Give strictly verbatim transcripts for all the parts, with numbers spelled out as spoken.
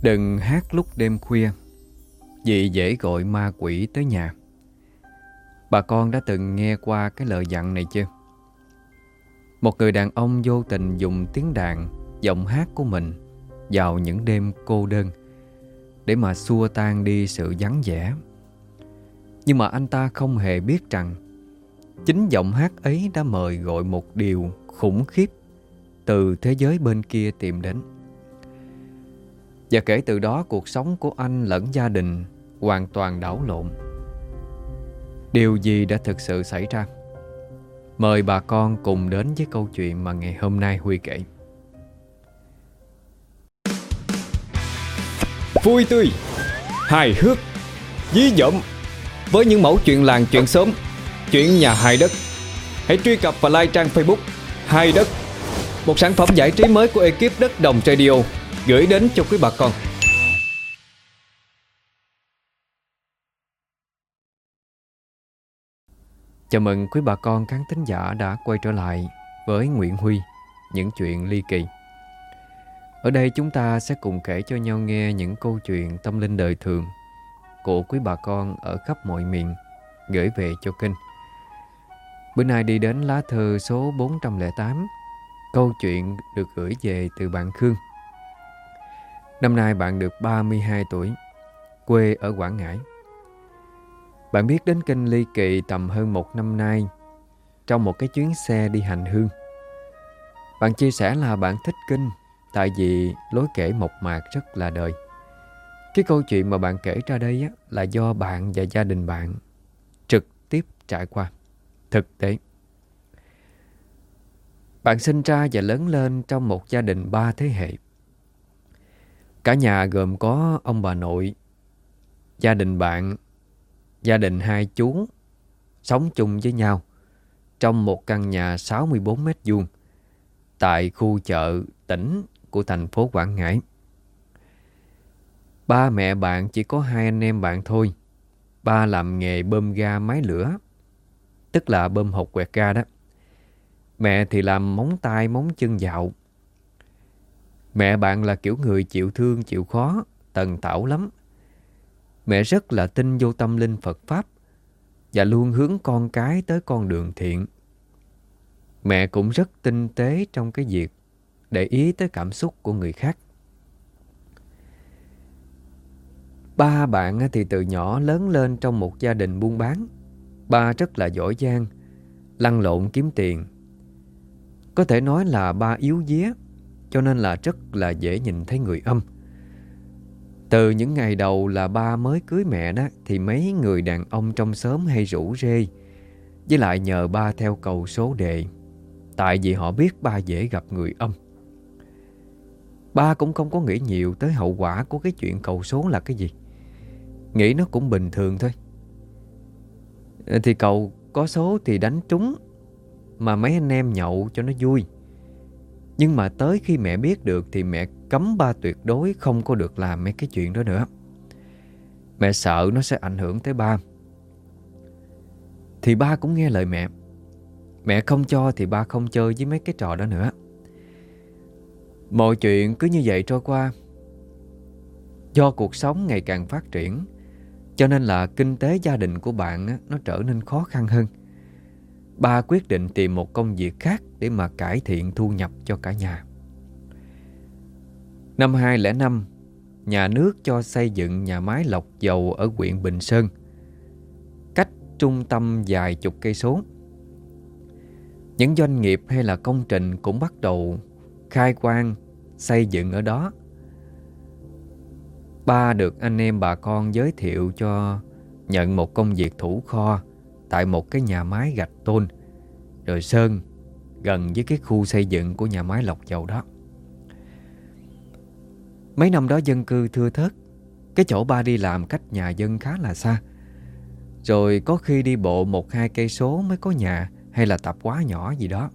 Đừng hát lúc đêm khuya, vì dễ gọi ma quỷ tới nhà. Bà con đã từng nghe qua cái lời dặn này chưa? Một người đàn ông vô tình dùng tiếng đàn, giọng hát của mình vào những đêm cô đơn để mà xua tan đi sự vắng vẻ. Nhưng mà anh ta không hề biết rằng chính giọng hát ấy đã mời gọi một điều khủng khiếp từ thế giới bên kia tìm đến. Và kể từ đó, cuộc sống của anh lẫn gia đình hoàn toàn đảo lộn. Điều gì đã thực sự xảy ra? Mời bà con cùng đến với câu chuyện mà ngày hôm nay Huy kể. Vui tươi, hài hước, dí dỏm với những mẫu chuyện làng chuyện xóm, chuyện nhà hài đất. Hãy truy cập và like trang Facebook Hài Đất, một sản phẩm giải trí mới của ekip Đất Đồng Radio, gửi đến cho quý bà con. Chào mừng quý bà con khán thính giả đã quay trở lại với Nguyễn Huy, những chuyện ly kỳ. Ở đây chúng ta sẽ cùng kể cho nhau nghe những câu chuyện tâm linh đời thường của quý bà con ở khắp mọi miền gửi về cho kênh. Bữa nay đi đến lá thư số bốn trăm lẻ tám. Câu chuyện được gửi về từ bạn Khương. Năm nay bạn được ba mươi hai tuổi, quê ở Quảng Ngãi. Bạn biết đến kênh ly kỳ tầm hơn một năm nay trong một cái chuyến xe đi hành hương. Bạn chia sẻ là bạn thích kinh tại vì lối kể mộc mạc rất là đời. Cái câu chuyện mà bạn kể ra đây á, là do bạn và gia đình bạn trực tiếp trải qua, thực tế. Bạn sinh ra và lớn lên trong một gia đình ba thế hệ. Cả nhà gồm có ông bà nội, gia đình bạn, gia đình hai chú sống chung với nhau trong một căn nhà sáu mươi bốn mét vuông tại khu chợ tỉnh của thành phố Quảng Ngãi. Ba mẹ bạn chỉ có hai anh em bạn thôi. Ba làm nghề bơm ga máy lửa, tức là bơm hột quẹt ga đó. Mẹ thì làm móng tay móng chân dạo. Mẹ bạn là kiểu người chịu thương chịu khó, tần tảo lắm. Mẹ rất là tin vô tâm linh Phật Pháp và luôn hướng con cái tới con đường thiện. Mẹ cũng rất tinh tế trong cái việc để ý tới cảm xúc của người khác. Ba bạn thì từ nhỏ lớn lên trong một gia đình buôn bán. Ba rất là giỏi giang, lăn lộn kiếm tiền. Có thể nói là ba yếu vía, cho nên là rất là dễ nhìn thấy người âm. Từ những ngày đầu là ba mới cưới mẹ đó, thì mấy người đàn ông trong xóm hay rủ rê, với lại nhờ ba theo cầu số đề, tại vì họ biết ba dễ gặp người âm. Ba cũng không có nghĩ nhiều tới hậu quả của cái chuyện cầu số là cái gì. Nghĩ nó cũng bình thường thôi. Thì cầu có số thì đánh trúng, mà mấy anh em nhậu cho nó vui. Nhưng mà tới khi mẹ biết được thì mẹ cấm ba tuyệt đối không có được làm mấy cái chuyện đó nữa. Mẹ sợ nó sẽ ảnh hưởng tới ba. Thì ba cũng nghe lời mẹ. Mẹ không cho thì ba không chơi với mấy cái trò đó nữa. Mọi chuyện cứ như vậy trôi qua. Do cuộc sống ngày càng phát triển, cho nên là kinh tế gia đình của bạn á, nó trở nên khó khăn hơn. Ba quyết định tìm một công việc khác để mà cải thiện thu nhập cho cả nhà. Năm hai không không năm, nhà nước cho xây dựng nhà máy lọc dầu ở huyện Bình Sơn, cách trung tâm vài chục cây số. Những doanh nghiệp hay là công trình cũng bắt đầu khai quang, xây dựng ở đó. Ba được anh em bà con giới thiệu cho nhận một công việc thủ kho tại một cái nhà máy gạch tôn rồi sơn gần với cái khu xây dựng của nhà máy lọc dầu đó. Mấy năm đó dân cư thưa thớt. Cái chỗ ba đi làm cách nhà dân khá là xa. Rồi có khi đi bộ một hai cây số mới có nhà hay là tạp hóa nhỏ gì đó.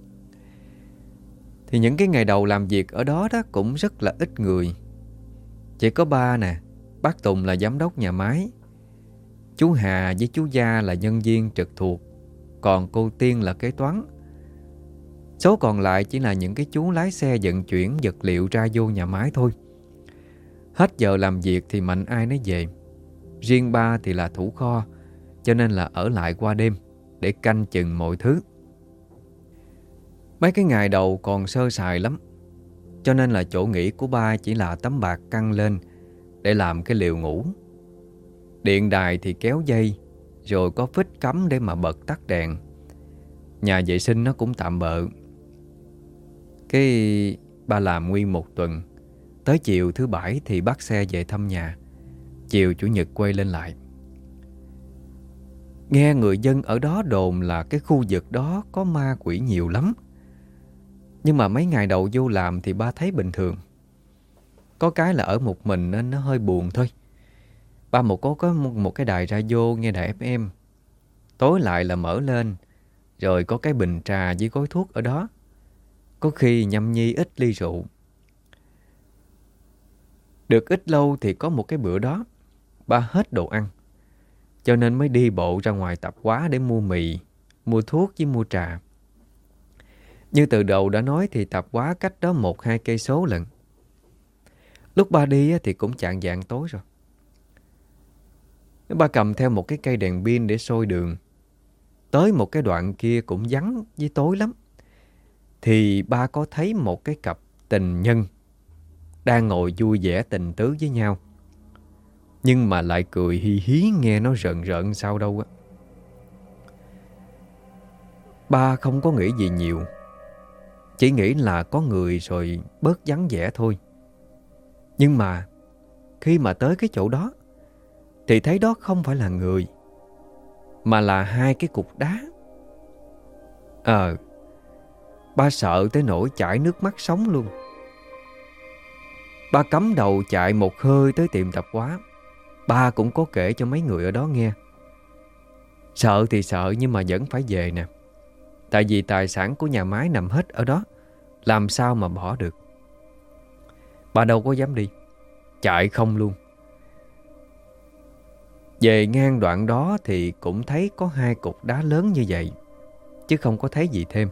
Thì những cái ngày đầu làm việc ở đó đó cũng rất là ít người. Chỉ có ba nè, bác Tùng là giám đốc nhà máy, chú Hà với chú Gia là nhân viên trực thuộc, còn cô Tiên là kế toán. Số còn lại chỉ là những cái chú lái xe vận chuyển vật liệu ra vô nhà máy thôi. Hết giờ làm việc thì mạnh ai nấy về. Riêng ba thì là thủ kho, cho nên là ở lại qua đêm để canh chừng mọi thứ. Mấy cái ngày đầu còn sơ sài lắm, cho nên là chỗ nghỉ của ba chỉ là tấm bạt căng lên để làm cái liều ngủ. Điện đài thì kéo dây, rồi có phích cắm để mà bật tắt đèn. Nhà vệ sinh nó cũng tạm bợ. Cái ba làm nguyên một tuần. Tới chiều thứ bảy thì bắt xe về thăm nhà. Chiều chủ nhật quay lên lại. Nghe người dân ở đó đồn là cái khu vực đó có ma quỷ nhiều lắm. Nhưng mà mấy ngày đầu vô làm thì ba thấy bình thường. Có cái là ở một mình nên nó hơi buồn thôi. Ba một có, có một, một cái đài radio nghe đài ép em. Tối lại là mở lên, rồi có cái bình trà với gói thuốc ở đó. Có khi nhâm nhi ít ly rượu. Được ít lâu thì có một cái bữa đó ba hết đồ ăn, cho nên mới đi bộ ra ngoài tạp hóa để mua mì, mua thuốc với mua trà. Như từ đầu đã nói thì tạp hóa cách đó một hai cây số lận. Lúc ba đi thì cũng chạng vạng tối rồi. Ba cầm theo một cái cây đèn pin để soi đường. Tới một cái đoạn kia cũng vắng với tối lắm, thì ba có thấy một cái cặp tình nhân đang ngồi vui vẻ tình tứ với nhau, nhưng mà lại cười hí hí, nghe nó rợn rợn sao đâu á. Ba không có nghĩ gì nhiều, chỉ nghĩ là có người rồi bớt vắng vẻ thôi. Nhưng mà khi mà tới cái chỗ đó thì thấy đó không phải là người, mà là hai cái cục đá. Ờ, ba sợ tới nỗi chảy nước mắt sống luôn. Ba cắm đầu chạy một hơi tới tiệm tạp hóa. Ba cũng có kể cho mấy người ở đó nghe. Sợ thì sợ nhưng mà vẫn phải về nè. Tại vì tài sản của nhà máy nằm hết ở đó, làm sao mà bỏ được. Ba đâu có dám đi, chạy không luôn. Về ngang đoạn đó thì cũng thấy có hai cục đá lớn như vậy, chứ không có thấy gì thêm.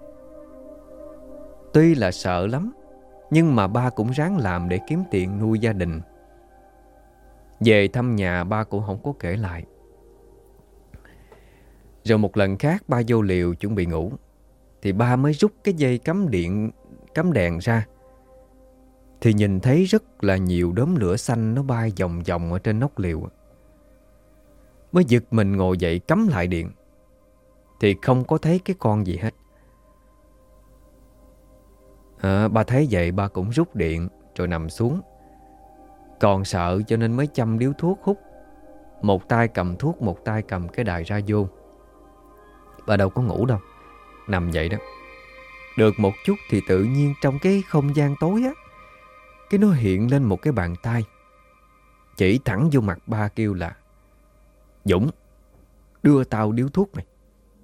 Tuy là sợ lắm, nhưng mà ba cũng ráng làm để kiếm tiền nuôi gia đình. Về thăm nhà ba cũng không có kể lại. Rồi một lần khác ba vô liều chuẩn bị ngủ, thì ba mới rút cái dây cắm điện, cắm đèn ra. Thì nhìn thấy rất là nhiều đốm lửa xanh nó bay vòng vòng ở trên nóc liều. Mới giật mình ngồi dậy cắm lại điện, thì không có thấy cái con gì hết. À, ba thấy vậy ba cũng rút điện rồi nằm xuống. Còn sợ cho nên mới châm điếu thuốc hút, một tay cầm thuốc, một tay cầm cái đài radio. Ba đâu có ngủ đâu, nằm vậy đó. Được một chút thì tự nhiên trong cái không gian tối á, cái nó hiện lên một cái bàn tay, chỉ thẳng vô mặt ba kêu là: Dũng, đưa tao điếu thuốc mày.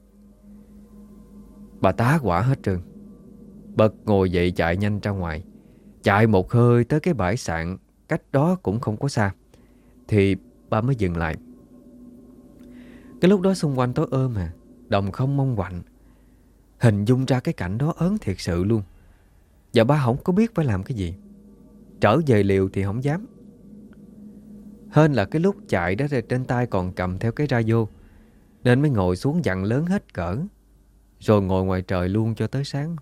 Bà tá hỏa hết trơn, bật ngồi dậy chạy nhanh ra ngoài. Chạy một hơi tới cái bãi sạn cách đó cũng không có xa, thì ba mới dừng lại. Cái lúc đó xung quanh tối ôm à, đồng không mông quạnh. Hình dung ra cái cảnh đó ớn thiệt sự luôn. Và ba không có biết phải làm cái gì. Trở về liều thì không dám. Hên là cái lúc chạy đó trên tay còn cầm theo cái radio, nên mới ngồi xuống dặn lớn hết cỡ, rồi ngồi ngoài trời luôn cho tới sáng.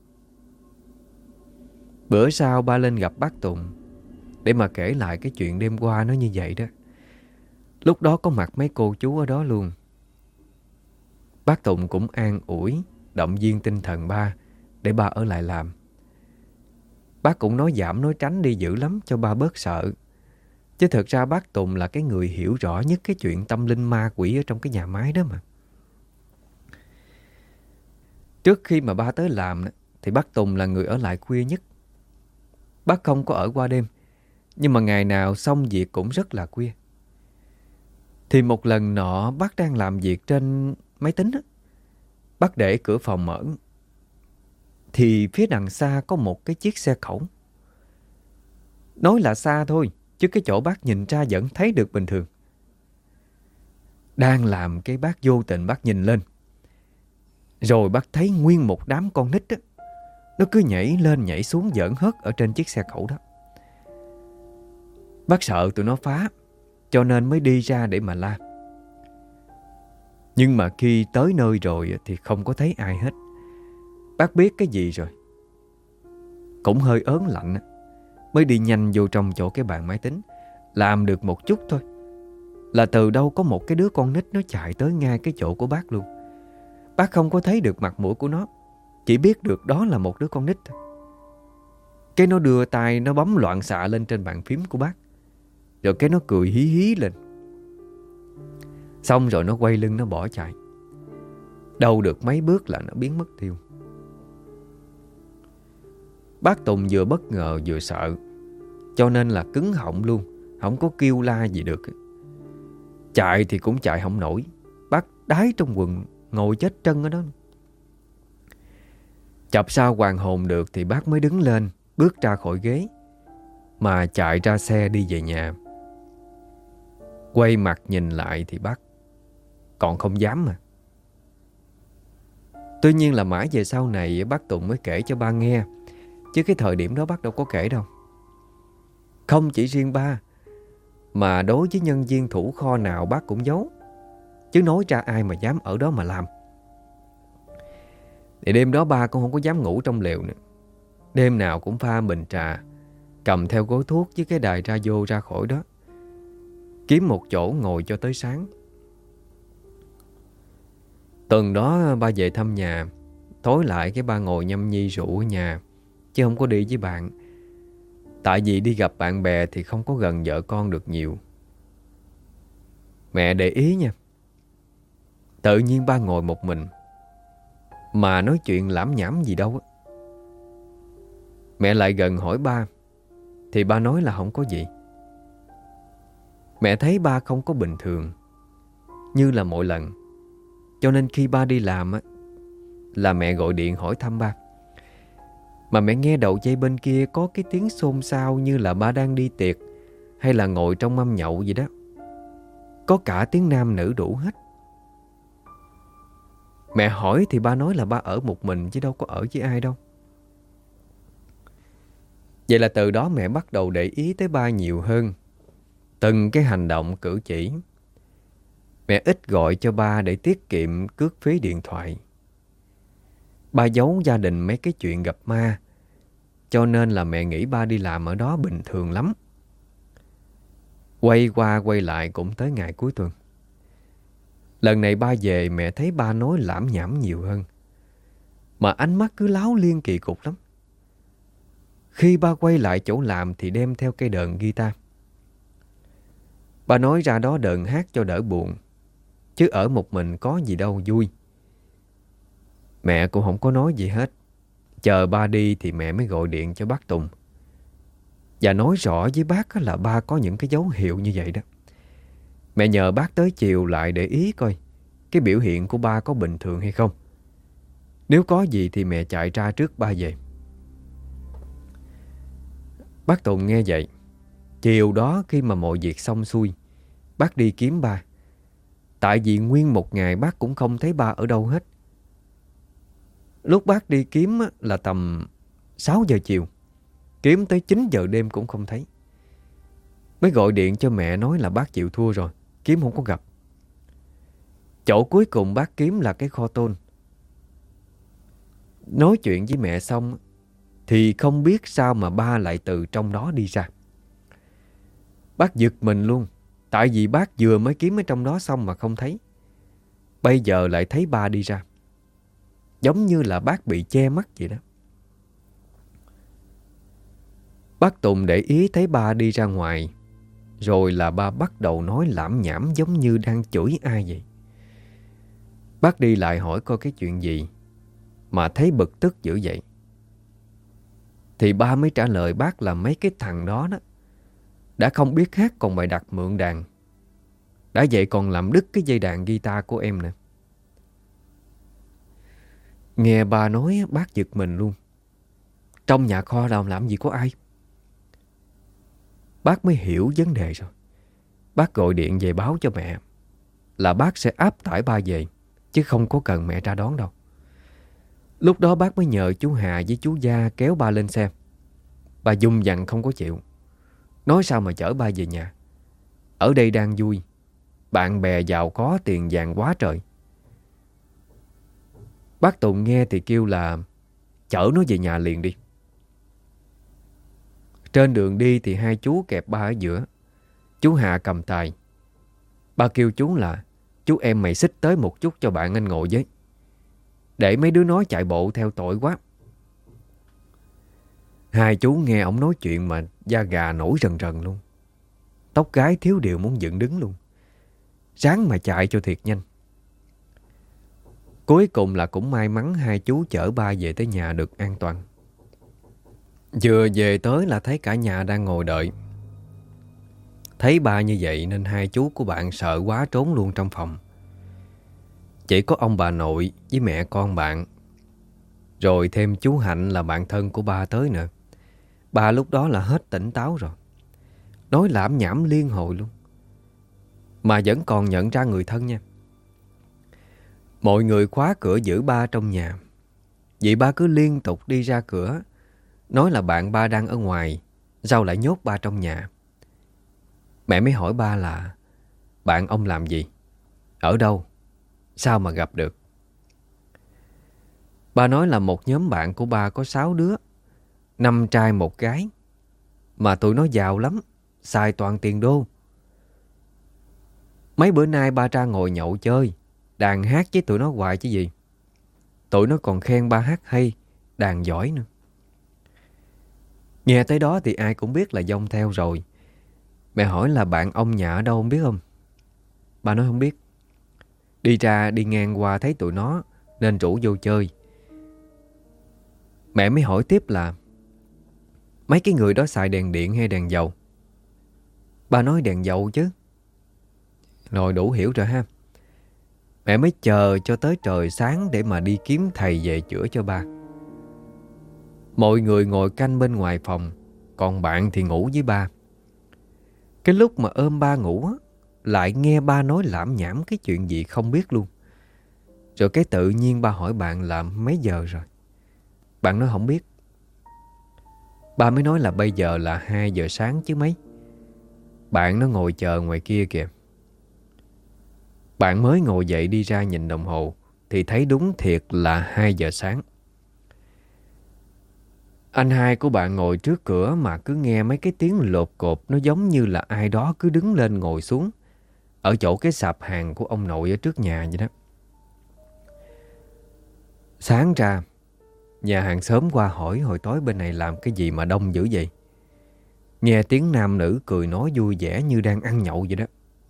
Bữa sau ba lên gặp bác Tùng để mà kể lại cái chuyện đêm qua nó như vậy đó. Lúc đó có mặt mấy cô chú ở đó luôn. Bác Tùng cũng an ủi, động viên tinh thần ba để ba ở lại làm. Bác cũng nói giảm nói tránh đi dữ lắm cho ba bớt sợ. Chứ thật ra bác Tùng là cái người hiểu rõ nhất cái chuyện tâm linh ma quỷ ở trong cái nhà máy đó mà. Trước khi mà ba tới làm thì bác Tùng là người ở lại khuya nhất. Bác không có ở qua đêm, nhưng mà ngày nào xong việc cũng rất là khuya. Thì một lần nọ bác đang làm việc trên máy tính á, bác để cửa phòng mở, thì phía đằng xa có một cái chiếc xe khổng. Nói là xa thôi, chứ cái chỗ bác nhìn ra vẫn thấy được bình thường. Đang làm cái bác vô tình bác nhìn lên, rồi bác thấy nguyên một đám con nít á, nó cứ nhảy lên nhảy xuống giỡn hớt ở trên chiếc xe cẩu đó. Bác sợ tụi nó phá, cho nên mới đi ra để mà la. Nhưng mà khi tới nơi rồi thì không có thấy ai hết. Bác biết cái gì rồi. Cũng hơi ớn lạnh, mới đi nhanh vô trong chỗ cái bàn máy tính. Làm được một chút thôi là từ đâu có một cái đứa con nít nó chạy tới ngay cái chỗ của bác luôn. Bác không có thấy được mặt mũi của nó, chỉ biết được đó là một đứa con nít thôi. Cái nó đưa tay nó bấm loạn xạ lên trên bàn phím của bác, rồi cái nó cười hí hí lên. Xong rồi nó quay lưng nó bỏ chạy. Đâu được mấy bước là nó biến mất tiêu. Bác Tùng vừa bất ngờ vừa sợ, cho nên là cứng họng luôn, không có kêu la gì được. Chạy thì cũng chạy không nổi. Bác đái trong quần, ngồi chết trân ở đó. Chập sao hoàn hồn được thì bác mới đứng lên, bước ra khỏi ghế, mà chạy ra xe đi về nhà. Quay mặt nhìn lại thì bác còn không dám mà. Tuy nhiên là mãi về sau này bác Tùng mới kể cho ba nghe, chứ cái thời điểm đó bác đâu có kể đâu. Không chỉ riêng ba, mà đối với nhân viên thủ kho nào bác cũng giấu, chứ nói ra ai mà dám ở đó mà làm. Thì đêm đó ba cũng không có dám ngủ trong lều nữa. Đêm nào cũng pha bình trà, cầm theo gói thuốc với cái đài radio ra khỏi đó, kiếm một chỗ ngồi cho tới sáng. Tuần đó ba về thăm nhà, tối lại cái ba ngồi nhâm nhi rượu ở nhà, chứ không có đi với bạn. Tại vì đi gặp bạn bè thì không có gần vợ con được nhiều. Mẹ để ý nha. Tự nhiên ba ngồi một mình, mà nói chuyện lảm nhảm gì đâu á. Mẹ lại gần hỏi ba, thì ba nói là không có gì. Mẹ thấy ba không có bình thường như là mọi lần, cho nên khi ba đi làm á, là mẹ gọi điện hỏi thăm ba. Mà mẹ nghe đầu dây bên kia có cái tiếng xôn xao như là ba đang đi tiệc hay là ngồi trong mâm nhậu gì đó. Có cả tiếng nam nữ đủ hết. Mẹ hỏi thì ba nói là ba ở một mình chứ đâu có ở với ai đâu. Vậy là từ đó mẹ bắt đầu để ý tới ba nhiều hơn, từng cái hành động cử chỉ. Mẹ ít gọi cho ba để tiết kiệm cước phí điện thoại. Ba giấu gia đình mấy cái chuyện gặp ma, cho nên là mẹ nghĩ ba đi làm ở đó bình thường lắm. Quay qua quay lại cũng tới ngày cuối tuần. Lần này ba về mẹ thấy ba nói lảm nhảm nhiều hơn, mà ánh mắt cứ láo liên kỳ cục lắm. Khi ba quay lại chỗ làm thì đem theo cây đờn guitar. Ba nói ra đó đờn hát cho đỡ buồn, chứ ở một mình có gì đâu vui. Mẹ cũng không có nói gì hết. Chờ ba đi thì mẹ mới gọi điện cho bác Tùng và nói rõ với bác là ba có những cái dấu hiệu như vậy đó. Mẹ nhờ bác tới chiều lại để ý coi cái biểu hiện của ba có bình thường hay không. Nếu có gì thì mẹ chạy ra trước ba về. Bác Tùng nghe vậy, chiều đó khi mà mọi việc xong xuôi, bác đi kiếm ba. Tại vì nguyên một ngày bác cũng không thấy ba ở đâu hết. Lúc bác đi kiếm là tầm sáu giờ chiều, kiếm tới chín giờ đêm cũng không thấy. Mới gọi điện cho mẹ nói là bác chịu thua rồi, kiếm không có gặp. Chỗ cuối cùng bác kiếm là cái kho tôn. Nói chuyện với mẹ xong thì không biết sao mà ba lại từ trong đó đi ra. Bác giật mình luôn, tại vì bác vừa mới kiếm ở trong đó xong mà không thấy. Bây giờ lại thấy ba đi ra, giống như là bác bị che mắt vậy đó. Bác Tùng để ý thấy ba đi ra ngoài, rồi là ba bắt đầu nói lảm nhảm giống như đang chửi ai vậy. Bác đi lại hỏi coi cái chuyện gì mà thấy bực tức dữ vậy. Thì ba mới trả lời bác là mấy cái thằng đó đó đã không biết hát còn bày đặt mượn đàn. Đã vậy còn làm đứt cái dây đàn guitar của em nè. Nghe ba nói bác giật mình luôn. Trong nhà kho đâu làm gì có ai. Bác mới hiểu vấn đề rồi. Bác gọi điện về báo cho mẹ là bác sẽ áp tải ba về, chứ không có cần mẹ ra đón đâu. Lúc đó bác mới nhờ chú Hà với chú Gia kéo ba lên xe. Ba dung dằn không có chịu, Nói sao mà chở ba về nhà. Ở đây đang vui, bạn bè giàu có tiền vàng quá trời. Bác Tùng nghe thì kêu là chở nó về nhà liền đi. Trên đường đi thì hai chú kẹp ba ở giữa. Chú Hà cầm tài. Ba kêu chú là: chú em mày xích tới một chút cho bạn anh ngồi với, để mấy đứa nói chạy bộ theo tội quá. Hai chú nghe ổng nói chuyện mà da gà nổi rần rần luôn. Tóc gái thiếu điều muốn dựng đứng luôn. Ráng mà chạy cho thiệt nhanh. Cuối cùng là cũng may mắn hai chú chở ba về tới nhà được an toàn. Vừa về tới là thấy cả nhà đang ngồi đợi. Thấy ba như vậy nên hai chú của bạn sợ quá trốn luôn trong phòng. Chỉ có ông bà nội với mẹ con bạn, rồi thêm chú Hạnh là bạn thân của ba tới nữa. Ba lúc đó là hết tỉnh táo rồi, nói lảm nhảm liên hồi luôn, mà vẫn còn nhận ra người thân nha. Mọi người khóa cửa giữ ba trong nhà. Vậy ba cứ liên tục đi ra cửa, nói là bạn ba đang ở ngoài, sao lại nhốt ba trong nhà. Mẹ mới hỏi ba là bạn ông làm gì, ở đâu, sao mà gặp được. Ba nói là một nhóm bạn của ba có sáu đứa, năm trai một gái, mà tụi nó giàu lắm, xài toàn tiền đô. Mấy bữa nay ba ra ngồi nhậu chơi, đàn hát với tụi nó hoài chứ gì. Tụi nó còn khen ba hát hay, đàn giỏi nữa. Nghe tới đó thì ai cũng biết là dông theo rồi. Mẹ hỏi là bạn ông nhà ở đâu không biết không? Ba nói không biết. Đi ra đi ngang qua thấy tụi nó nên rủ vô chơi. Mẹ mới hỏi tiếp là mấy cái người đó xài đèn điện hay đèn dầu? Ba nói đèn dầu chứ. Rồi đủ hiểu rồi ha. Mẹ mới chờ cho tới trời sáng để mà đi kiếm thầy về chữa cho ba. Mọi người ngồi canh bên ngoài phòng, còn bạn thì ngủ với ba. Cái lúc mà ôm ba ngủ á, lại nghe ba nói lảm nhảm cái chuyện gì không biết luôn. Rồi cái tự nhiên ba hỏi bạn là mấy giờ rồi. Bạn nói không biết. Ba mới nói là bây giờ là hai giờ sáng chứ mấy. Bạn nó ngồi chờ ngoài kia kìa. Bạn mới ngồi dậy đi ra nhìn đồng hồ thì thấy đúng thiệt là hai giờ sáng. Anh hai của bạn ngồi trước cửa mà cứ nghe mấy cái tiếng lột cột, nó giống như là ai đó cứ đứng lên ngồi xuống ở chỗ cái sạp hàng của ông nội ở trước nhà vậy đó. Sáng ra, nhà hàng xóm qua hỏi hồi tối bên này làm cái gì mà đông dữ vậy. Nghe tiếng nam nữ cười nói vui vẻ như đang ăn nhậu vậy đó.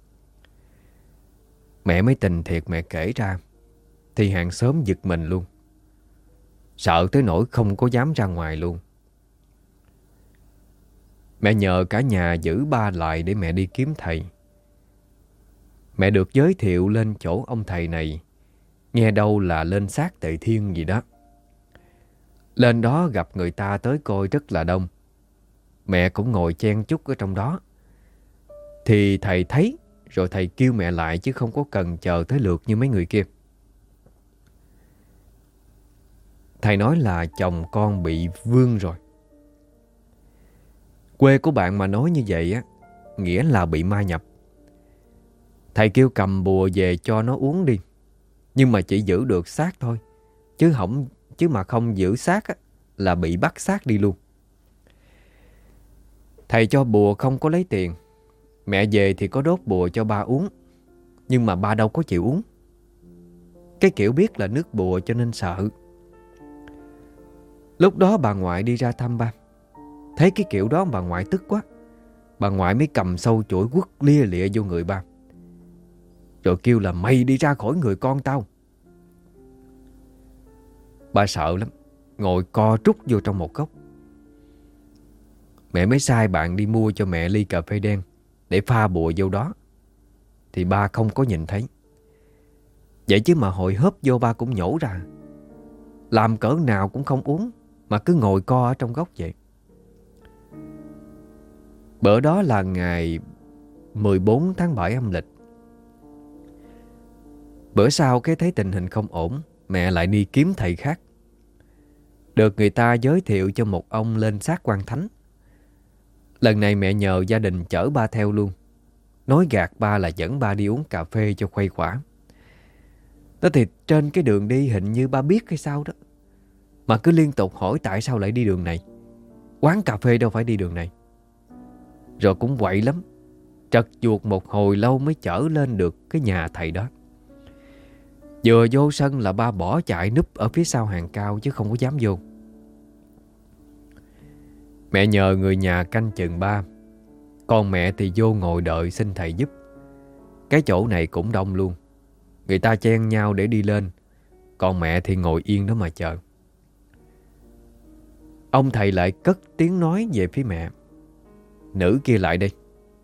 Mẹ mới tình thiệt mẹ kể ra thì hàng xóm giật mình luôn, sợ tới nỗi không có dám ra ngoài luôn. Mẹ nhờ cả nhà giữ ba lại để mẹ đi kiếm thầy. Mẹ được giới thiệu lên chỗ ông thầy này, nghe đâu là lên xác Tề Thiên gì đó. Lên đó gặp người ta tới coi rất là đông. Mẹ cũng ngồi chen chúc ở trong đó. Thì thầy thấy rồi thầy kêu mẹ lại, chứ không có cần chờ tới lượt như mấy người kia. Thầy nói là chồng con bị vương rồi. Quê của bạn mà nói như vậy á, nghĩa là bị ma nhập. Thầy kêu cầm bùa về cho nó uống đi, nhưng mà chỉ giữ được xác thôi, chứ không chứ mà không giữ xác á, là bị bắt xác đi luôn. Thầy cho bùa không có lấy tiền. Mẹ về thì có đốt bùa cho ba uống, nhưng mà ba đâu có chịu uống. Cái kiểu biết là nước bùa cho nên sợ. Lúc đó bà ngoại đi ra thăm ba, thấy cái kiểu đó bà ngoại tức quá. Bà ngoại mới cầm sâu chổi quất lia lịa vô người ba, rồi kêu là mày đi ra khỏi người con tao. Ba sợ lắm, ngồi co trúc vô trong một góc. Mẹ mới sai bạn đi mua cho mẹ ly cà phê đen để pha bùa vô đó. Thì ba không có nhìn thấy. Vậy chứ mà hồi hớp vô ba cũng nhổ ra. Làm cỡ nào cũng không uống, mà cứ ngồi co ở trong góc vậy. Bữa đó là ngày mười bốn tháng bảy âm lịch. Bữa sau cái thấy tình hình không ổn, mẹ lại đi kiếm thầy khác. Được người ta giới thiệu cho một ông lên xác quan thánh. Lần này mẹ nhờ gia đình chở ba theo luôn, nói gạt ba là dẫn ba đi uống cà phê cho khuây khỏa. Đó thì trên cái đường đi hình như ba biết hay sao đó, mà cứ liên tục hỏi tại sao lại đi đường này, quán cà phê đâu phải đi đường này. Rồi cũng quậy lắm, trật chuột một hồi lâu mới chở lên được cái nhà thầy đó. Vừa vô sân là ba bỏ chạy núp ở phía sau hàng cao chứ không có dám vô. Mẹ nhờ người nhà canh chừng ba, còn mẹ thì vô ngồi đợi xin thầy giúp. Cái chỗ này cũng đông luôn, người ta chen nhau để đi lên, còn mẹ thì ngồi yên đó mà chờ. Ông thầy lại cất tiếng nói về phía mẹ: "Nữ kia lại đây."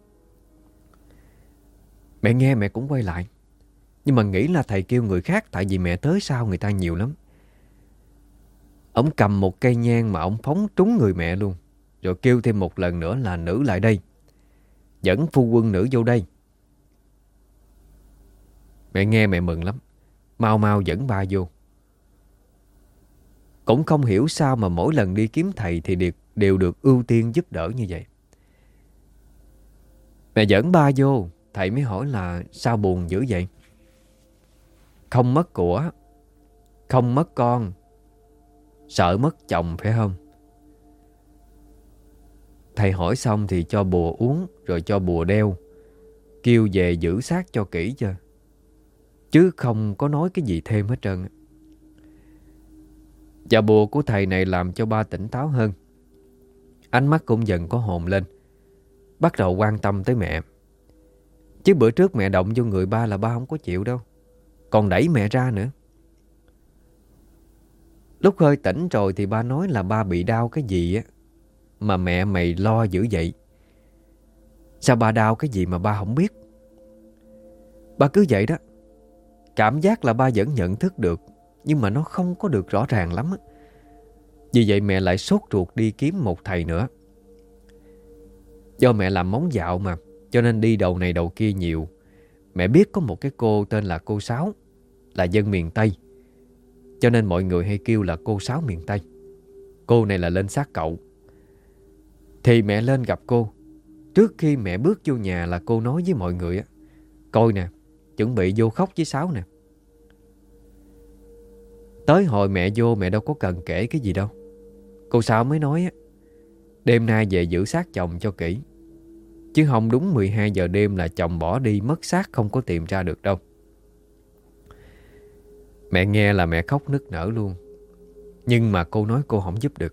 Mẹ nghe mẹ cũng quay lại, nhưng mà nghĩ là thầy kêu người khác, tại vì mẹ tới sau người ta nhiều lắm. Ông cầm một cây nhang mà ông phóng trúng người mẹ luôn, rồi kêu thêm một lần nữa là "Nữ lại đây, dẫn phu quân nữ vô đây." Mẹ nghe mẹ mừng lắm, mau mau dẫn ba vô. Cũng không hiểu sao mà mỗi lần đi kiếm thầy thì đều, đều được ưu tiên giúp đỡ như vậy. Mẹ dẫn ba vô, thầy mới hỏi là sao buồn dữ vậy? Không mất của, không mất con, sợ mất chồng phải không? Thầy hỏi xong thì cho bùa uống, rồi cho bùa đeo, kêu về giữ xác cho kỹ chưa, chứ không có nói cái gì thêm hết trơn. Và bùa của thầy này làm cho ba tỉnh táo hơn, ánh mắt cũng dần có hồn lên, bắt đầu quan tâm tới mẹ. Chứ bữa trước mẹ động vô người ba là ba không có chịu đâu, còn đẩy mẹ ra nữa. Lúc hơi tỉnh rồi thì ba nói là ba bị đau cái gì á mà mẹ mày lo dữ vậy. Sao ba đau cái gì mà ba không biết? Ba cứ vậy đó, cảm giác là ba vẫn nhận thức được, nhưng mà nó không có được rõ ràng lắm á. Vì vậy mẹ lại sốt ruột đi kiếm một thầy nữa. Do mẹ làm móng dạo mà, cho nên đi đầu này đầu kia nhiều. Mẹ biết có một cái cô tên là cô Sáu, là dân miền Tây, cho nên mọi người hay kêu là cô Sáu miền Tây. Cô này là lên xác cậu. Thì mẹ lên gặp cô. Trước khi mẹ bước vô nhà là cô nói với mọi người á: "Coi nè, chuẩn bị vô khóc với Sáu nè." Tới hồi mẹ vô mẹ đâu có cần kể cái gì đâu. Cô Sáu mới nói á: "Đêm nay về giữ xác chồng cho kỹ, chứ không đúng mười hai giờ đêm là chồng bỏ đi mất xác không có tìm ra được đâu." Mẹ nghe là mẹ khóc nức nở luôn. Nhưng mà cô nói cô không giúp được,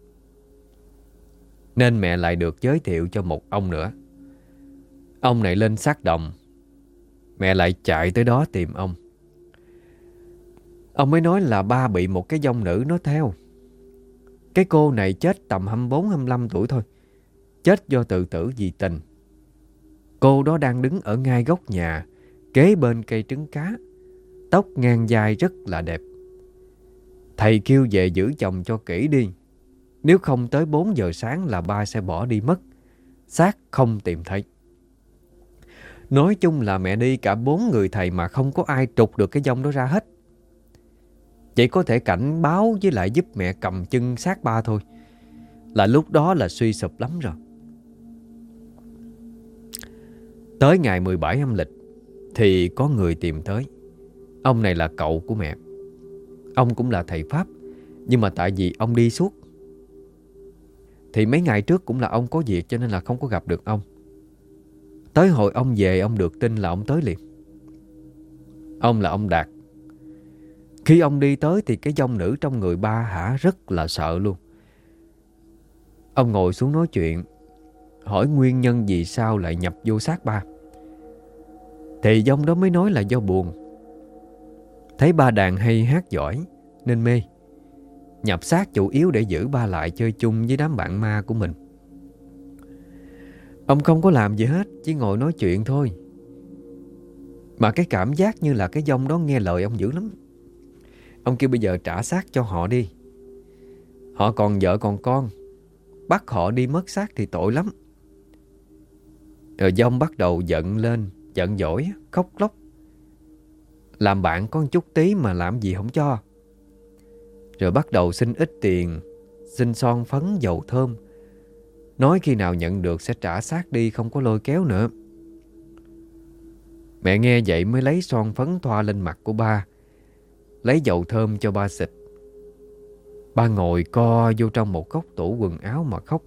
nên mẹ lại được giới thiệu cho một ông nữa. Ông này lên xác đồng. Mẹ lại chạy tới đó tìm ông. Ông mới nói là ba bị một cái vong nữ nó theo. Cái cô này chết tầm hai mươi bốn hai mươi lăm tuổi thôi, chết do tự tử vì tình. Cô đó đang đứng ở ngay góc nhà, kế bên cây trứng cá, tóc ngang vai rất là đẹp. Thầy kêu về giữ chồng cho kỹ đi, nếu không tới bốn giờ sáng là ba sẽ bỏ đi mất, xác không tìm thấy. Nói chung là mẹ đi cả bốn người thầy mà không có ai trục được cái vong đó ra hết. Chỉ có thể cảnh báo với lại giúp mẹ cầm chân xác ba thôi, là lúc đó là suy sụp lắm rồi. Tới ngày mười bảy âm lịch thì có người tìm tới. Ông này là cậu của mẹ. Ông cũng là thầy Pháp, nhưng mà tại vì ông đi suốt, thì mấy ngày trước cũng là ông có việc cho nên là không có gặp được ông. Tới hồi ông về ông được tin là ông tới liền. Ông là ông Đạt. Khi ông đi tới thì cái vong nữ trong người ba hả rất là sợ luôn. Ông ngồi xuống nói chuyện, hỏi nguyên nhân vì sao lại nhập vô xác ba. Thì vong đó mới nói là do buồn. Thấy ba đàn hay hát giỏi nên mê, nhập xác chủ yếu để giữ ba lại chơi chung với đám bạn ma của mình. Ông không có làm gì hết, chỉ ngồi nói chuyện thôi. Mà cái cảm giác như là cái vong đó nghe lời ông dữ lắm. Ông kêu bây giờ trả xác cho họ đi, họ còn vợ còn con, bắt họ đi mất xác thì tội lắm. Rồi vong bắt đầu giận lên, giận dỗi, khóc lóc. Làm bạn có một chút tí mà làm gì không cho. Rồi bắt đầu xin ít tiền, xin son phấn dầu thơm, Nói khi nào nhận được sẽ trả xác đi, không có lôi kéo nữa. Mẹ nghe vậy mới lấy son phấn thoa lên mặt của ba, lấy dầu thơm cho ba xịt. Ba ngồi co vô trong một góc tủ quần áo mà khóc.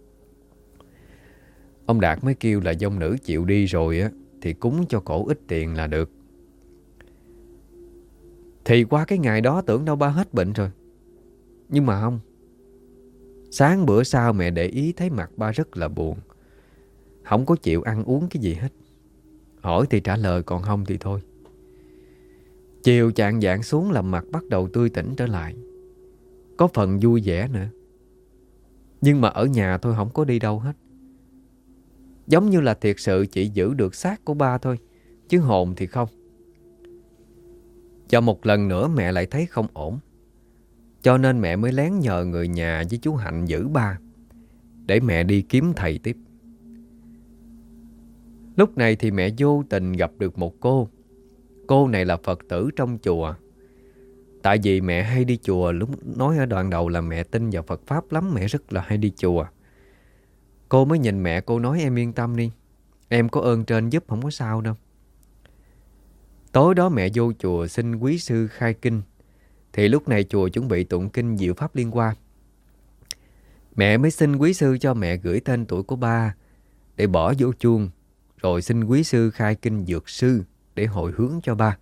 Ông Đạt mới kêu là dông nữ chịu đi rồi á thì cúng cho cổ ít tiền là được. Thì qua cái ngày đó tưởng đâu ba hết bệnh rồi. Nhưng mà không. Sáng bữa sau mẹ để ý thấy mặt ba rất là buồn, không có chịu ăn uống cái gì hết. Hỏi thì trả lời, còn không thì thôi. Chiều chạng vạng xuống làm mặt bắt đầu tươi tỉnh trở lại, có phần vui vẻ nữa. Nhưng mà ở nhà thôi, không có đi đâu hết. Giống như là thiệt sự chỉ giữ được xác của ba thôi, chứ hồn thì không. Và một lần nữa mẹ lại thấy không ổn, cho nên mẹ mới lén nhờ người nhà với chú Hạnh giữ ba, để mẹ đi kiếm thầy tiếp. Lúc này thì mẹ vô tình gặp được một cô. Cô này là Phật tử trong chùa. Tại vì mẹ hay đi chùa, lúc nói ở đoạn đầu là mẹ tin vào Phật Pháp lắm, mẹ rất là hay đi chùa. Cô mới nhìn mẹ, cô nói em yên tâm đi, em có ơn trên giúp, không có sao đâu. Tối đó mẹ vô chùa xin quý sư khai kinh. Thì lúc này chùa chuẩn bị tụng kinh Diệu Pháp Liên Hoa. Mẹ mới xin quý sư cho mẹ gửi tên tuổi của ba để bỏ vô chuông, rồi xin quý sư khai kinh Dược Sư để hồi hướng cho ba.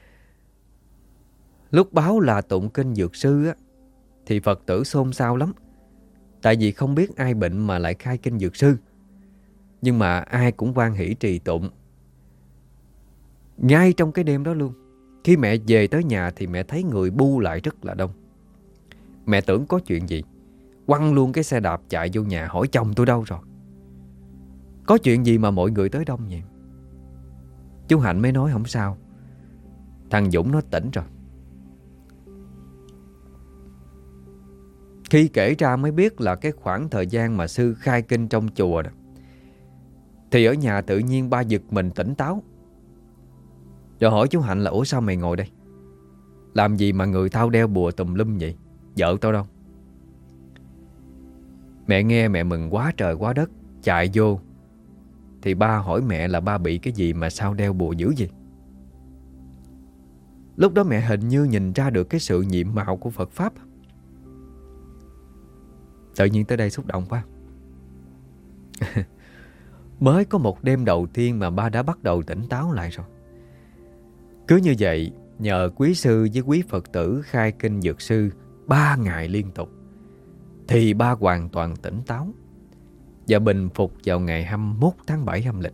Lúc báo là tụng kinh Dược Sư á, thì Phật tử xôn xao lắm. Tại vì không biết ai bệnh mà lại khai kinh Dược Sư. Nhưng mà ai cũng hoan hỷ trì tụng. Ngay trong cái đêm đó luôn, khi mẹ về tới nhà thì mẹ thấy người bu lại rất là đông. Mẹ tưởng có chuyện gì, quăng luôn cái xe đạp chạy vô nhà hỏi chồng tôi đâu rồi. Có chuyện gì mà mọi người tới đông vậy? Chú Hạnh mới nói không sao, thằng Dũng nó tỉnh rồi. Khi kể ra mới biết là cái khoảng thời gian mà sư khai kinh trong chùa đó, thì ở nhà tự nhiên ba giật mình tỉnh táo. Rồi hỏi chú Hạnh là ủa sao mày ngồi đây? Làm gì mà người tao đeo bùa tùm lum vậy? Vợ tao đâu? Mẹ nghe mẹ mừng quá trời quá đất, chạy vô. Thì ba hỏi mẹ là ba bị cái gì mà sao đeo bùa dữ vậy? Lúc đó mẹ hình như nhìn ra được cái sự nhiệm mạo của Phật Pháp. Tự nhiên tới đây xúc động quá. Mới có một đêm đầu tiên mà ba đã bắt đầu tỉnh táo lại rồi. Cứ như vậy, nhờ quý sư với quý Phật tử khai kinh Dược Sư ba ngày liên tục, thì ba hoàn toàn tỉnh táo và bình phục vào ngày hai mươi mốt tháng bảy âm lịch.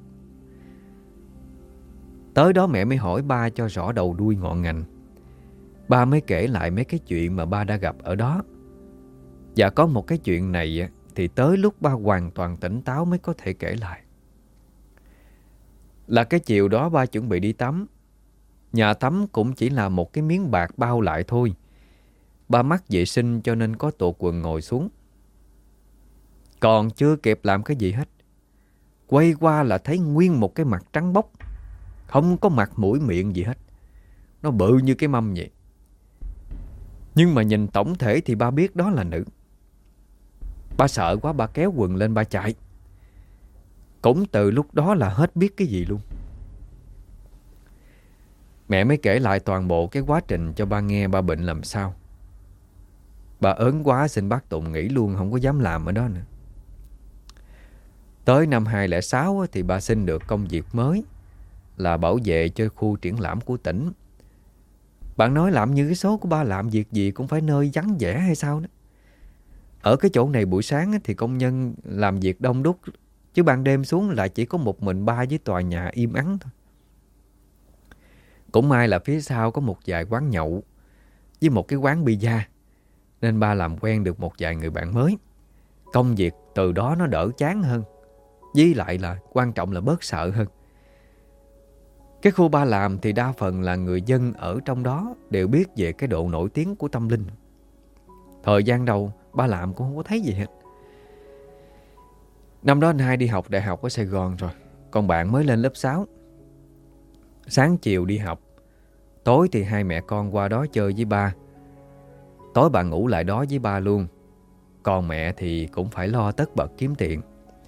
Tới đó mẹ mới hỏi ba cho rõ đầu đuôi ngọn ngành. Ba mới kể lại mấy cái chuyện mà ba đã gặp ở đó. Và có một cái chuyện này thì tới lúc ba hoàn toàn tỉnh táo mới có thể kể lại. Là cái chiều đó ba chuẩn bị đi tắm. Nhà tắm cũng chỉ là một cái miếng bạc bao lại thôi. Ba mắc vệ sinh cho nên có tuột quần ngồi xuống. Còn chưa kịp làm cái gì hết, quay qua là thấy nguyên một cái mặt trắng bóc, không có mặt mũi miệng gì hết. Nó bự như cái mâm vậy. Nhưng mà nhìn tổng thể thì ba biết đó là nữ. Ba sợ quá, ba kéo quần lên ba chạy. Cũng từ lúc đó là hết biết cái gì luôn. Mẹ mới kể lại toàn bộ cái quá trình cho ba nghe ba bệnh làm sao. Ba ớn quá xin bác Tụng nghỉ luôn, không có dám làm ở đó nữa. Tới năm hai không không sáu thì ba xin được công việc mới là bảo vệ cho khu triển lãm của tỉnh. Bạn nói làm như cái số của ba làm việc gì cũng phải nơi vắng vẻ hay sao đó. Ở cái chỗ này buổi sáng thì công nhân làm việc đông đúc, chứ ban đêm xuống lại chỉ có một mình ba với tòa nhà im ắng thôi. Cũng may là phía sau có một vài quán nhậu với một cái quán pizza, nên ba làm quen được một vài người bạn mới. Công việc từ đó nó đỡ chán hơn, với lại là quan trọng là bớt sợ hơn. Cái khu ba làm thì đa phần là người dân ở trong đó đều biết về cái độ nổi tiếng của tâm linh. Thời gian đầu ba làm cũng không có thấy gì hết. Năm đó anh hai đi học đại học ở Sài Gòn rồi, còn bạn mới lên lớp sáu. Sáng chiều đi học, tối thì hai mẹ con qua đó chơi với ba. Tối bà ngủ lại đó với ba luôn. Còn mẹ thì cũng phải lo tất bật kiếm tiền.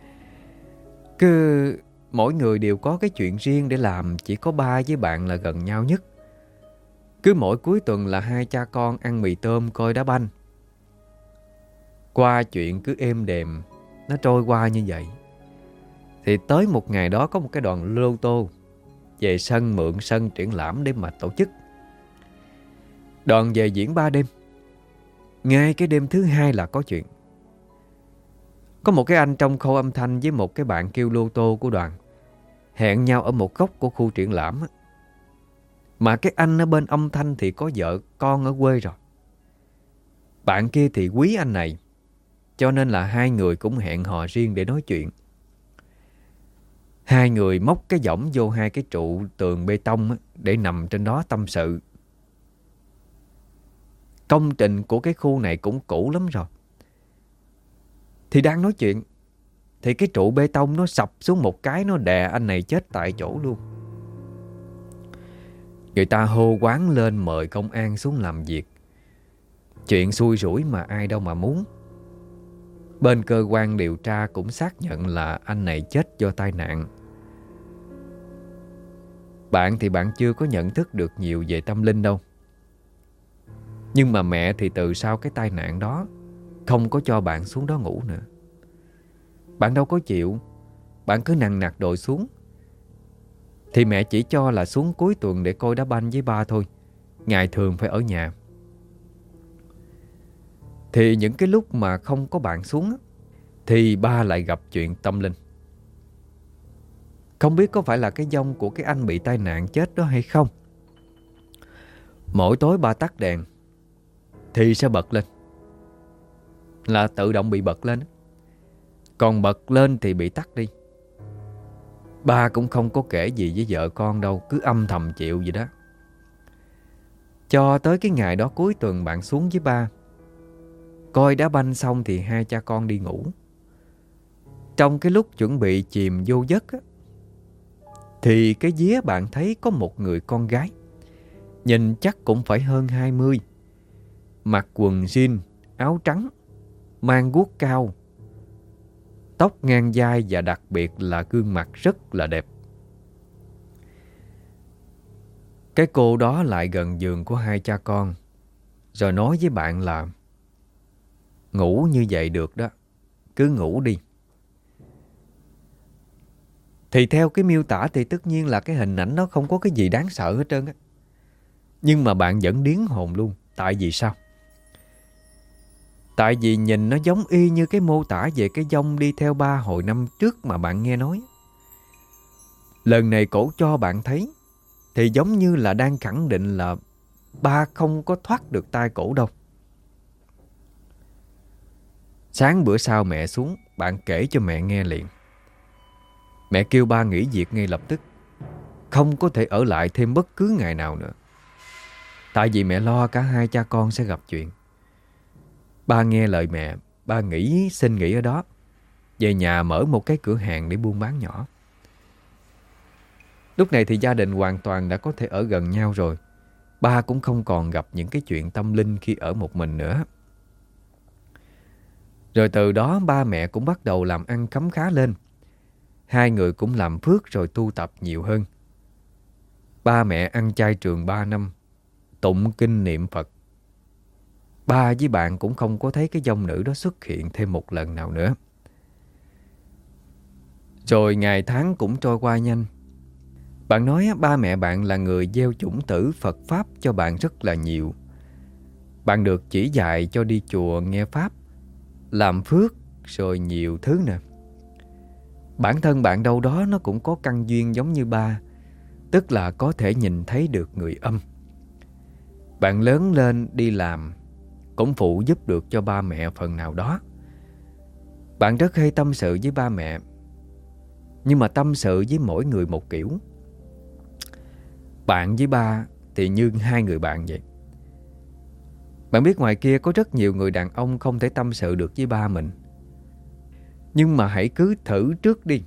Cứ mỗi người đều có cái chuyện riêng để làm. Chỉ có ba với bạn là gần nhau nhất. Cứ mỗi cuối tuần là hai cha con ăn mì tôm coi đá banh. Qua chuyện cứ êm đềm, nó trôi qua như vậy. Thì tới một ngày đó có một cái đoàn lô tô về sân, mượn sân triển lãm để mà tổ chức. Đoàn về diễn ba đêm. Ngay cái đêm thứ hai là có chuyện. Có một cái anh trong khâu âm thanh với một cái bạn kêu lô tô của đoàn hẹn nhau ở một góc của khu triển lãm. Mà cái anh ở bên âm thanh thì có vợ con ở quê rồi. Bạn kia thì quý anh này, cho nên là hai người cũng hẹn hò riêng để nói chuyện. Hai người móc cái võng vô hai cái trụ tường bê tông để nằm trên đó tâm sự. Công trình của cái khu này cũng cũ lắm rồi. Thì đang nói chuyện thì cái trụ bê tông nó sập xuống một cái, nó đè anh này chết tại chỗ luôn. Người ta hô quán lên mời công an xuống làm việc. Chuyện xui rủi mà ai đâu mà muốn. Bên cơ quan điều tra cũng xác nhận là anh này chết do tai nạn. Bạn thì bạn chưa có nhận thức được nhiều về tâm linh đâu. Nhưng mà mẹ thì từ sau cái tai nạn đó không có cho bạn xuống đó ngủ nữa. Bạn đâu có chịu. Bạn cứ nằng nặc đòi xuống. Thì mẹ chỉ cho là xuống cuối tuần để coi đá banh với ba thôi. Ngày thường phải ở nhà. Thì những cái lúc mà không có bạn xuống thì ba lại gặp chuyện tâm linh. Không biết có phải là cái vong của cái anh bị tai nạn chết đó hay không. Mỗi tối ba tắt đèn thì sẽ bật lên. Là tự động bị bật lên. Còn bật lên thì bị tắt đi. Ba cũng không có kể gì với vợ con đâu, cứ âm thầm chịu vậy đó. Cho tới cái ngày đó cuối tuần bạn xuống với ba. Coi đá banh xong thì hai cha con đi ngủ. Trong cái lúc chuẩn bị chìm vô giấc á, thì cái vía bạn thấy có một người con gái. Nhìn chắc cũng phải hơn hai mươi. Mặc quần jean, áo trắng, mang guốc cao, tóc ngang vai và đặc biệt là gương mặt rất là đẹp. Cái cô đó lại gần giường của hai cha con, rồi nói với bạn là ngủ như vậy được đó, cứ ngủ đi. Thì theo cái miêu tả thì tất nhiên là cái hình ảnh đó không có cái gì đáng sợ hết trơn á. Nhưng mà bạn vẫn điếng hồn luôn. Tại vì sao? Tại vì nhìn nó giống y như cái mô tả về cái vong đi theo ba hồi năm trước mà bạn nghe nói. Lần này cổ cho bạn thấy thì giống như là đang khẳng định là ba không có thoát được tay cổ đâu. Sáng bữa sau mẹ xuống, bạn kể cho mẹ nghe liền. Mẹ kêu ba nghỉ việc ngay lập tức, không có thể ở lại thêm bất cứ ngày nào nữa. Tại vì mẹ lo cả hai cha con sẽ gặp chuyện. Ba nghe lời mẹ, ba nghỉ xin nghỉ ở đó, về nhà mở một cái cửa hàng để buôn bán nhỏ. Lúc này thì gia đình hoàn toàn đã có thể ở gần nhau rồi. Ba cũng không còn gặp những cái chuyện tâm linh khi ở một mình nữa. Rồi từ đó ba mẹ cũng bắt đầu làm ăn khấm khá lên. Hai người cũng làm phước rồi tu tập nhiều hơn. Ba mẹ ăn chay trường ba năm, tụng kinh niệm Phật. Ba với bạn cũng không có thấy cái vong nữ đó xuất hiện thêm một lần nào nữa. Rồi ngày tháng cũng trôi qua nhanh. Bạn nói ba mẹ bạn là người gieo chủng tử Phật Pháp cho bạn rất là nhiều. Bạn được chỉ dạy cho đi chùa nghe Pháp, làm phước rồi nhiều thứ nè. Bản thân bạn đâu đó nó cũng có căn duyên giống như ba, tức là có thể nhìn thấy được người âm. Bạn lớn lên đi làm cũng phụ giúp được cho ba mẹ phần nào đó. Bạn rất hay tâm sự với ba mẹ, nhưng mà tâm sự với mỗi người một kiểu. Bạn với ba thì như hai người bạn vậy. Bạn biết ngoài kia có rất nhiều người đàn ông không thể tâm sự được với ba mình. Nhưng mà hãy cứ thử trước đi,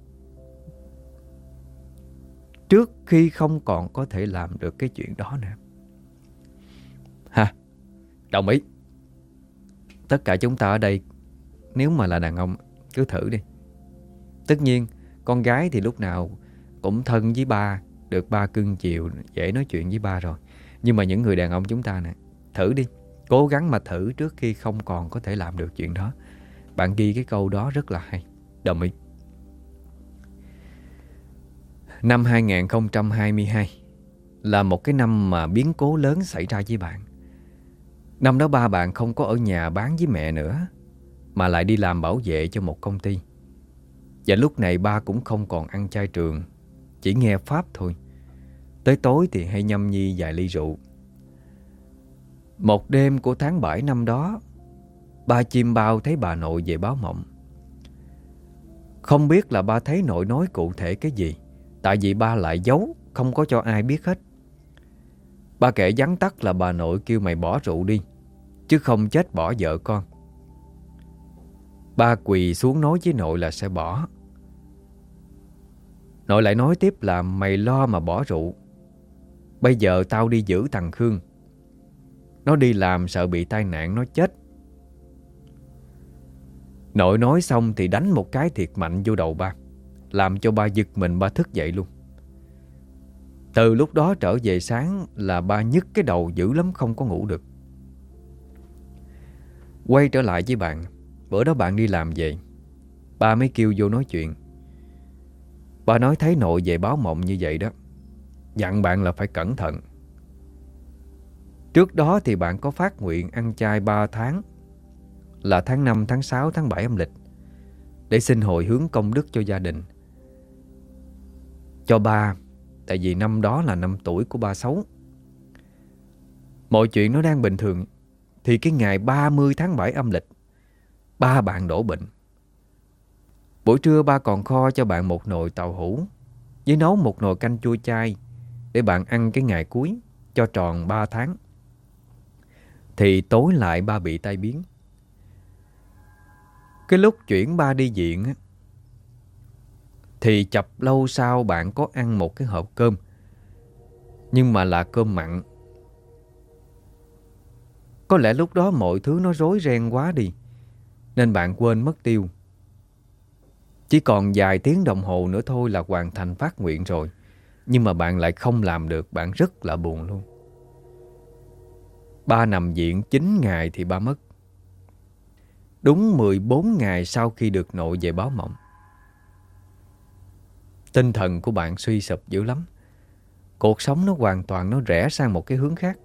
trước khi không còn có thể làm được cái chuyện đó nữa. Ha, đồng ý. Tất cả chúng ta ở đây, nếu mà là đàn ông, cứ thử đi. Tất nhiên con gái thì lúc nào cũng thân với ba, được ba cưng chiều, dễ nói chuyện với ba rồi. Nhưng mà những người đàn ông chúng ta nè, thử đi. Cố gắng mà thử trước khi không còn có thể làm được chuyện đó. Bạn ghi cái câu đó rất là hay. Đồng ý. Năm hai không hai hai là một cái năm mà biến cố lớn xảy ra với bạn. Năm đó ba bạn không có ở nhà bán với mẹ nữa, mà lại đi làm bảo vệ cho một công ty. Và lúc này ba cũng không còn ăn chay trường, chỉ nghe pháp thôi. Tới tối thì hay nhâm nhi vài ly rượu. Một đêm của tháng bảy năm đó, ba chim bao thấy bà nội về báo mộng. Không biết là ba thấy nội nói cụ thể cái gì, tại vì ba lại giấu, không có cho ai biết hết. Ba kể vắn tắt là bà nội kêu mày bỏ rượu đi, chứ không chết bỏ vợ con. Ba quỳ xuống nói với nội là sẽ bỏ. Nội lại nói tiếp là mày lo mà bỏ rượu. Bây giờ tao đi giữ thằng Khương. Nó đi làm sợ bị tai nạn nó chết. Nội nói xong thì đánh một cái thiệt mạnh vô đầu ba, làm cho ba giật mình, ba thức dậy luôn. Từ lúc đó trở về sáng là ba nhức cái đầu dữ lắm, không có ngủ được. Quay trở lại với bạn, bữa đó bạn đi làm về, ba mới kêu vô nói chuyện. Ba nói thấy nội về báo mộng như vậy đó, dặn bạn là phải cẩn thận. Trước đó thì bạn có phát nguyện ăn chay ba tháng, là tháng năm, tháng sáu, tháng bảy âm lịch, để xin hồi hướng công đức cho gia đình, cho ba. Tại vì năm đó là năm tuổi của ba xấu. Mọi chuyện nó đang bình thường, thì cái ngày ba mươi tháng bảy âm lịch, ba bạn đổ bệnh. Buổi trưa ba còn kho cho bạn một nồi tàu hũ, với nấu một nồi canh chua chay để bạn ăn cái ngày cuối cho tròn ba tháng. Thì tối lại ba bị tai biến. Cái lúc chuyển ba đi viện á, thì chập lâu sau bạn có ăn một cái hộp cơm, nhưng mà là cơm mặn. Có lẽ lúc đó mọi thứ nó rối ren quá đi, nên bạn quên mất tiêu. Chỉ còn vài tiếng đồng hồ nữa thôi là hoàn thành phát nguyện rồi, nhưng mà bạn lại không làm được. Bạn rất là buồn luôn. Ba nằm viện chín ngày thì ba mất. Đúng mười bốn ngày sau khi được nội về báo mộng. Tinh thần của bạn suy sụp dữ lắm. Cuộc sống nó hoàn toàn nó rẽ sang một cái hướng khác.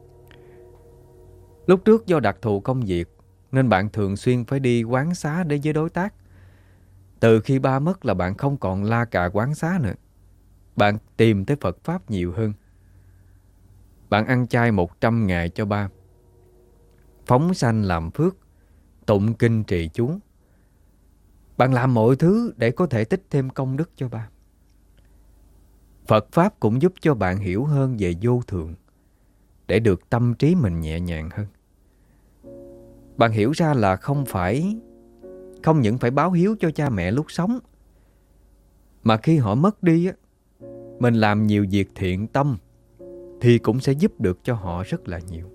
Lúc trước do đặc thù công việc nên bạn thường xuyên phải đi quán xá để với đối tác. Từ khi ba mất là bạn không còn la cà quán xá nữa. Bạn tìm tới Phật Pháp nhiều hơn. Bạn ăn chay một trăm ngày cho ba, phóng sanh làm phước, tụng kinh trì chú. Bạn làm mọi thứ để có thể tích thêm công đức cho ba. Phật Pháp cũng giúp cho bạn hiểu hơn về vô thường, để được tâm trí mình nhẹ nhàng hơn. Bạn hiểu ra là không phải Không những phải báo hiếu cho cha mẹ lúc sống, mà khi họ mất đi á, mình làm nhiều việc thiện tâm thì cũng sẽ giúp được cho họ rất là nhiều.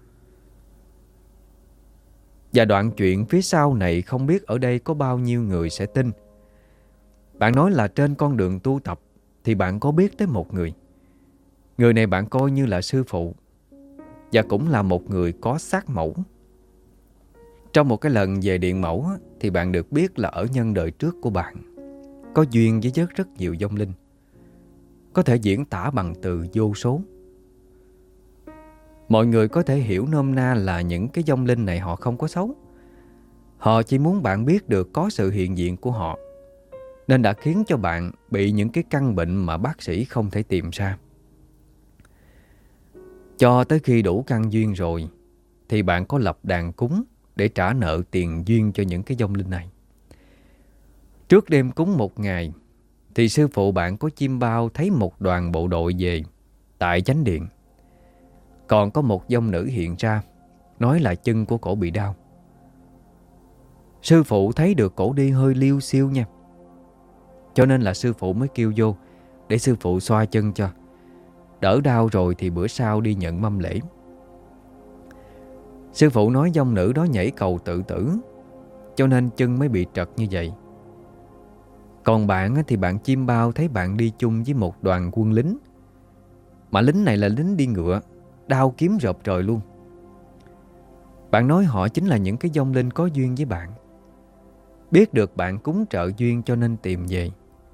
Và đoạn chuyện phía sau này không biết ở đây có bao nhiêu người sẽ tin. Bạn nói là trên con đường tu tập thì bạn có biết tới một người. Người này bạn coi như là sư phụ, và cũng là một người có xác mẫu. Trong một cái lần về Điện Mẫu thì bạn được biết là ở nhân đời trước của bạn có duyên với rất rất nhiều vong linh, có thể diễn tả bằng từ vô số. Mọi người có thể hiểu nôm na là những cái vong linh này họ không có xấu. Họ chỉ muốn bạn biết được có sự hiện diện của họ, nên đã khiến cho bạn bị những cái căn bệnh mà bác sĩ không thể tìm ra. Cho tới khi đủ căn duyên rồi thì bạn có lập đàn cúng để trả nợ tiền duyên cho những cái vong linh này. Trước đêm cúng một ngày thì sư phụ bạn có chim bao thấy một đoàn bộ đội về tại chánh điện. Còn có một vong nữ hiện ra, nói là chân của cổ bị đau. Sư phụ thấy được cổ đi hơi liêu xiêu nha, cho nên là sư phụ mới kêu vô để sư phụ xoa chân cho. Đỡ đau rồi thì bữa sau đi nhận mâm lễ. Sư phụ nói dông nữ đó nhảy cầu tự tử, cho nên chân mới bị trật như vậy. Còn bạn thì bạn chim bao thấy bạn đi chung với một đoàn quân lính. Mà lính này là lính đi ngựa, đao kiếm rợp trời luôn. Bạn nói họ chính là những cái vong linh có duyên với bạn. Biết được bạn cúng trợ duyên cho nên tìm về.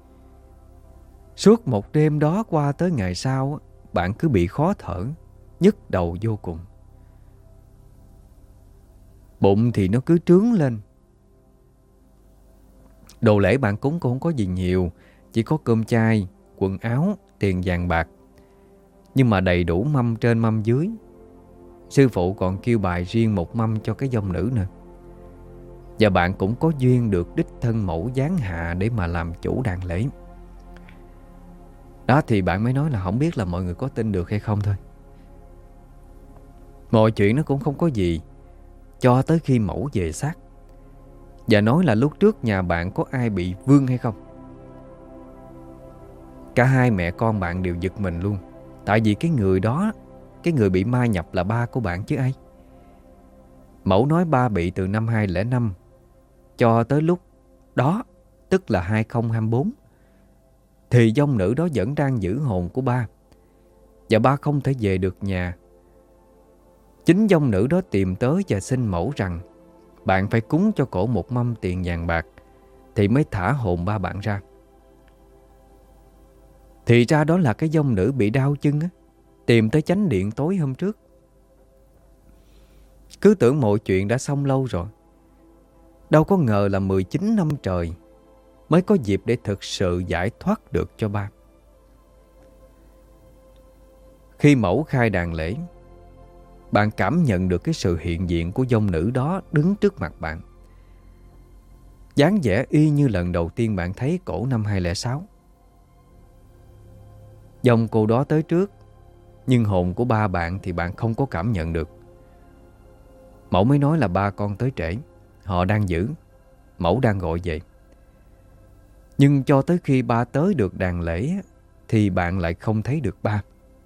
Suốt một đêm đó qua tới ngày sau, bạn cứ bị khó thở, nhức đầu vô cùng. Bụng thì nó cứ trướng lên. Đồ lễ bạn cúng cũng không có gì nhiều, chỉ có cơm chay, quần áo, tiền vàng bạc. Nhưng mà đầy đủ mâm trên mâm dưới. Sư phụ còn kêu bài riêng một mâm cho cái vong nữ nữa. Và bạn cũng có duyên được đích thân mẫu giáng hạ để mà làm chủ đàn lễ. Đó thì bạn mới nói là không biết là mọi người có tin được hay không thôi. Mọi chuyện nó cũng không có gì cho tới khi mẫu về xác và nói là lúc trước nhà bạn có ai bị vương hay không. Cả hai mẹ con bạn đều giật mình luôn. Tại vì cái người đó, cái người bị ma nhập là ba của bạn chứ ai. Mẫu nói ba bị từ năm hai không không năm cho tới lúc đó, tức là hai không hai bốn, thì vong nữ đó vẫn đang giữ hồn của ba, và ba không thể về được nhà. Chính vong nữ đó tìm tới và xin mẫu rằng bạn phải cúng cho cổ một mâm tiền vàng bạc thì mới thả hồn ba bạn ra. Thì ra đó là cái vong nữ bị đau chân á, tìm tới chánh điện tối hôm trước. Cứ tưởng mọi chuyện đã xong lâu rồi. Đâu có ngờ là mười chín năm trời mới có dịp để thực sự giải thoát được cho ba. Khi mẫu khai đàn lễ, bạn cảm nhận được cái sự hiện diện của vong nữ đó đứng trước mặt bạn. Dáng vẻ y như lần đầu tiên bạn thấy cổ năm hai không không sáu. Vong cô đó tới trước, nhưng hồn của ba bạn thì bạn không có cảm nhận được. Mẫu mới nói là ba con tới trễ, họ đang giữ, mẫu đang gọi về. Nhưng cho tới khi ba tới được đàn lễ thì bạn lại không thấy được ba.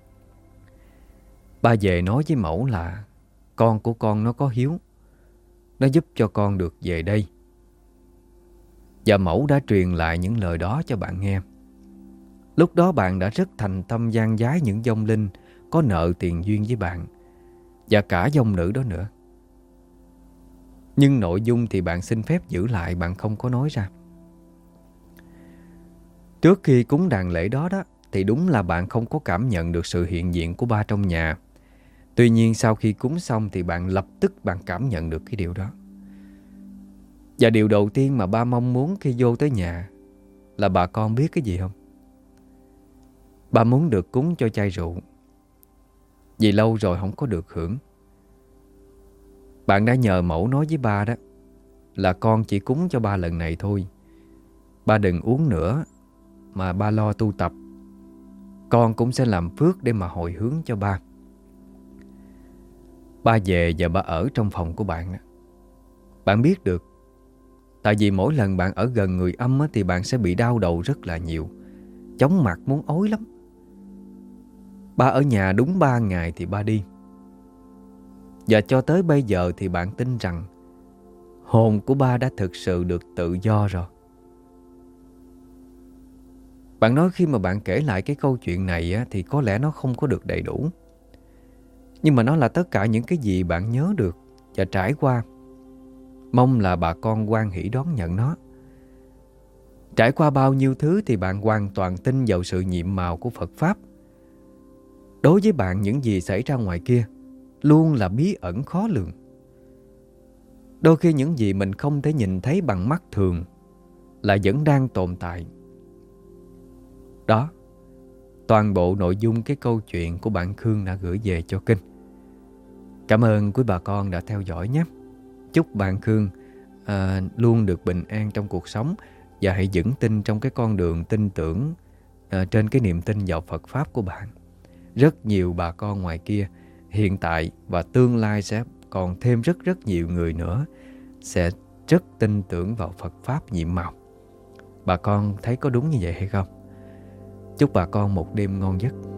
Ba về nói với mẫu là con của con nó có hiếu, nó giúp cho con được về đây. Và mẫu đã truyền lại những lời đó cho bạn nghe. Lúc đó bạn đã rất thành tâm gian vái những vong linh có nợ tiền duyên với bạn, và cả vong nữ đó nữa. Nhưng nội dung thì bạn xin phép giữ lại, bạn không có nói ra. Trước khi cúng đàn lễ đó đó thì đúng là bạn không có cảm nhận được sự hiện diện của ba trong nhà. Tuy nhiên sau khi cúng xong thì bạn lập tức bạn cảm nhận được cái điều đó. Và điều đầu tiên mà ba mong muốn khi vô tới nhà là bà con biết cái gì không? Ba muốn được cúng cho chai rượu, vì lâu rồi không có được hưởng. Bạn đã nhờ mẫu nói với ba đó là con chỉ cúng cho ba lần này thôi, ba đừng uống nữa, mà ba lo tu tập. Con cũng sẽ làm phước để mà hồi hướng cho ba. Ba về và ba ở trong phòng của bạn đó. Bạn biết được, tại vì mỗi lần bạn ở gần người âm thì bạn sẽ bị đau đầu rất là nhiều, chóng mặt muốn ói lắm. Ba ở nhà đúng ba ngày thì ba đi. Và cho tới bây giờ thì bạn tin rằng hồn của ba đã thực sự được tự do rồi. Bạn nói khi mà bạn kể lại cái câu chuyện này á, thì có lẽ nó không có được đầy đủ. Nhưng mà nó là tất cả những cái gì bạn nhớ được và trải qua. Mong là bà con hoan hỷ đón nhận nó. Trải qua bao nhiêu thứ thì bạn hoàn toàn tin vào sự nhiệm màu của Phật Pháp. Đối với bạn, những gì xảy ra ngoài kia luôn là bí ẩn khó lường. Đôi khi những gì mình không thể nhìn thấy bằng mắt thường là vẫn đang tồn tại. Đó, toàn bộ nội dung cái câu chuyện của bạn Khương đã gửi về cho kênh. Cảm ơn quý bà con đã theo dõi nhé. Chúc bạn Khương à, luôn được bình an trong cuộc sống, và hãy vững tin trong cái con đường tin tưởng à, trên cái niềm tin vào Phật Pháp của bạn. Rất nhiều bà con ngoài kia hiện tại và tương lai sẽ còn thêm rất rất nhiều người nữa sẽ rất tin tưởng vào Phật Pháp nhiệm màu. Bà con thấy có đúng như vậy hay không? Chúc bà con một đêm ngon giấc.